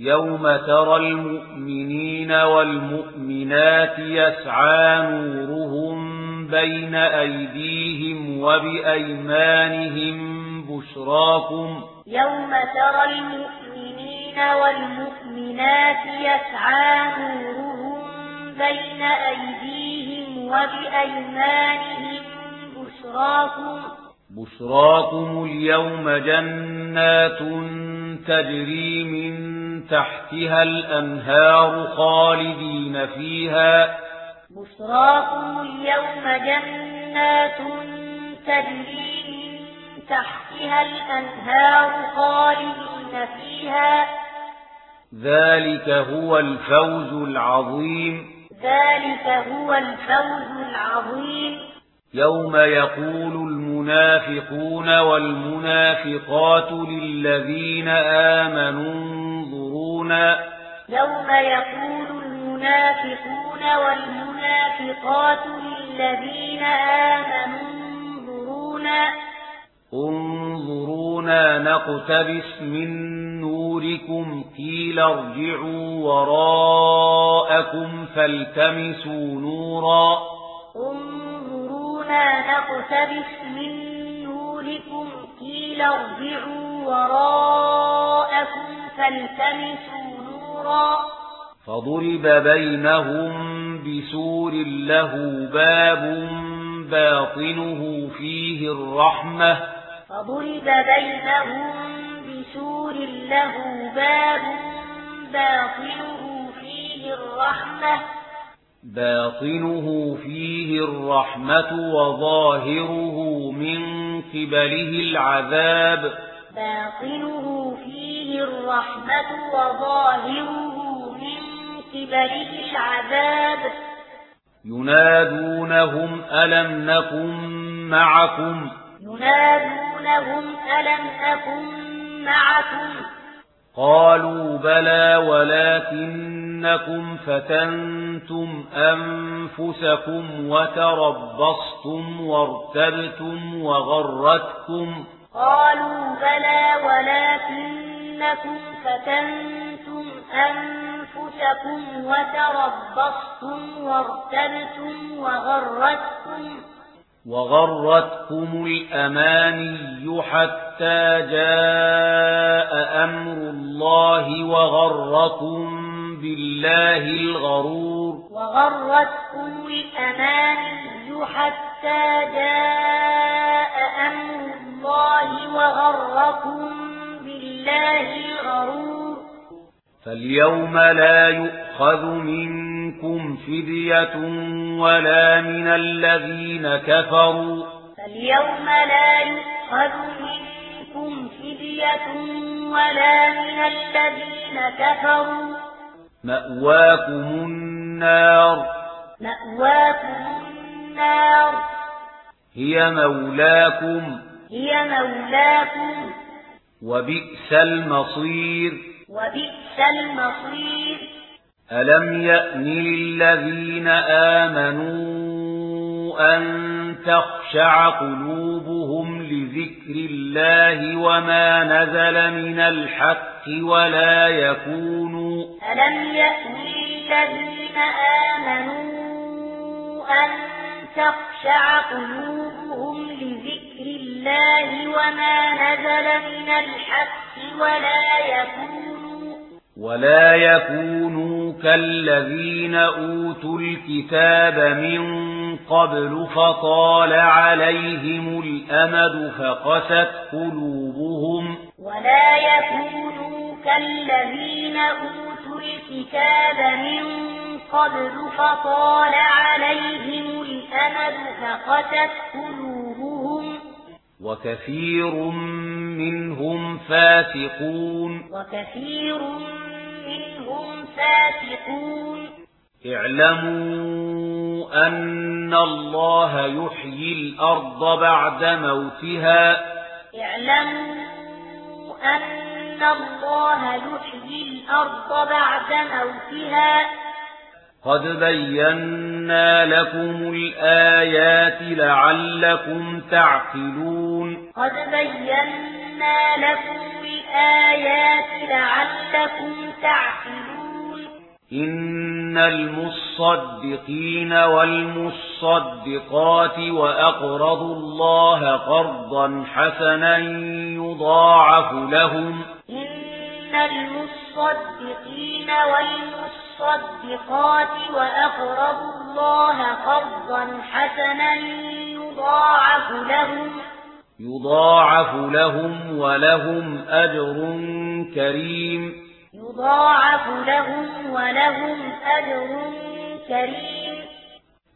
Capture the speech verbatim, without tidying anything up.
يوم ترى المؤمنين والمؤمنات يسعى نورهم بين أيديهم وبأيمانهم بشراكم يوم ترى المؤمنين والمؤمنات يسعى نورهم بين أيديهم وبأيمانهم بشراكم بشراكم اليوم جنات تجري من تحتها الأنهار خالدين فيها بشراكم اليوم جنات تجري من تحتها الأنهار خالدين فيها ذلك هو الفوز العظيم ذلك هو الفوز العظيم يوم يقول المنافقون والمنافقات للذين آمنوا انظرونا يوم يقول المنافقون والمنافقات للذين آمنوا انظرونا انظرونا نقتبس من نوركم قيل ارجعوا وراءكم فالتمسوا نورا انظرونا نقتبس من نوركم قيل ارجعوا وراءكم فالتمسوا نورا فضرب بينهم بسور له باب باطنه فيه الرحمة فضرب بينهم بسور له باب باطنه فيه الرحمة باطنه فيه الرحمة وظاهره من قبله العذاب باطنه فيه الرحمة وظاهره من قبله العذاب ينادونهم ألم نكن معكم ينادونهم ألم نكن معكم قالوا بلى ولكنكم فتنتم أنفسكم وتربصتم وارتبتم وغرتكم قالوا بلى ولكنكم فتنتم أنفسكم وتربصتم وارتبتم وغرتكم وغرتكم الأماني حتى جاء أمر الله وغركم بالله الغرور وغرتكم الأماني حتى جاء أمر الله وغركم بالله الغرور فاليوم لا يؤخذ منكم فدية ولا من الذين كفروا فاليوم لا يؤخذ منكم فدية ولا من الذين كفروا مأواكم النار مأواكم النار هي مولاكم هي مولاكم وبئس المصير وبئس المصير ألم يأن للذين آمنوا أن تخشع قلوبهم لذكر الله وما نزل من الحق ولا يكونوا ألم يأن للذين آمنوا أن تخشع قلوبهم لذكر الله وما نزل من الحق ولا يكونوا ولا يكونوا كالذين أوتوا الكتاب من قبل فطال عليهم الأمد فقست قلوبهم ولا يكونوا كالذين أوتوا الكتاب من قبل فطال عليهم الأمد فقست قلوبهم وكثير منهم فاسقون وكثير منهم فاسقون اعلموا أن الله يحيي الأرض بعد موتها اعلموا أن الله يحيي الأرض بعد موتها قد بينا لكم الآيات لعلكم تعقلون قد بينا بينا لكم الآيات لعلكم تعقلون إن المصدقين والمصدقات وأقرضوا الله قرضا حسنا يضاعف لهم إن المصدقين والمصدقات وأقرضوا الله قرضا حسنا يضاعف لهم يضاعف لهم ولهم أجر كريم يضاعف لهم ولهم أجر كريم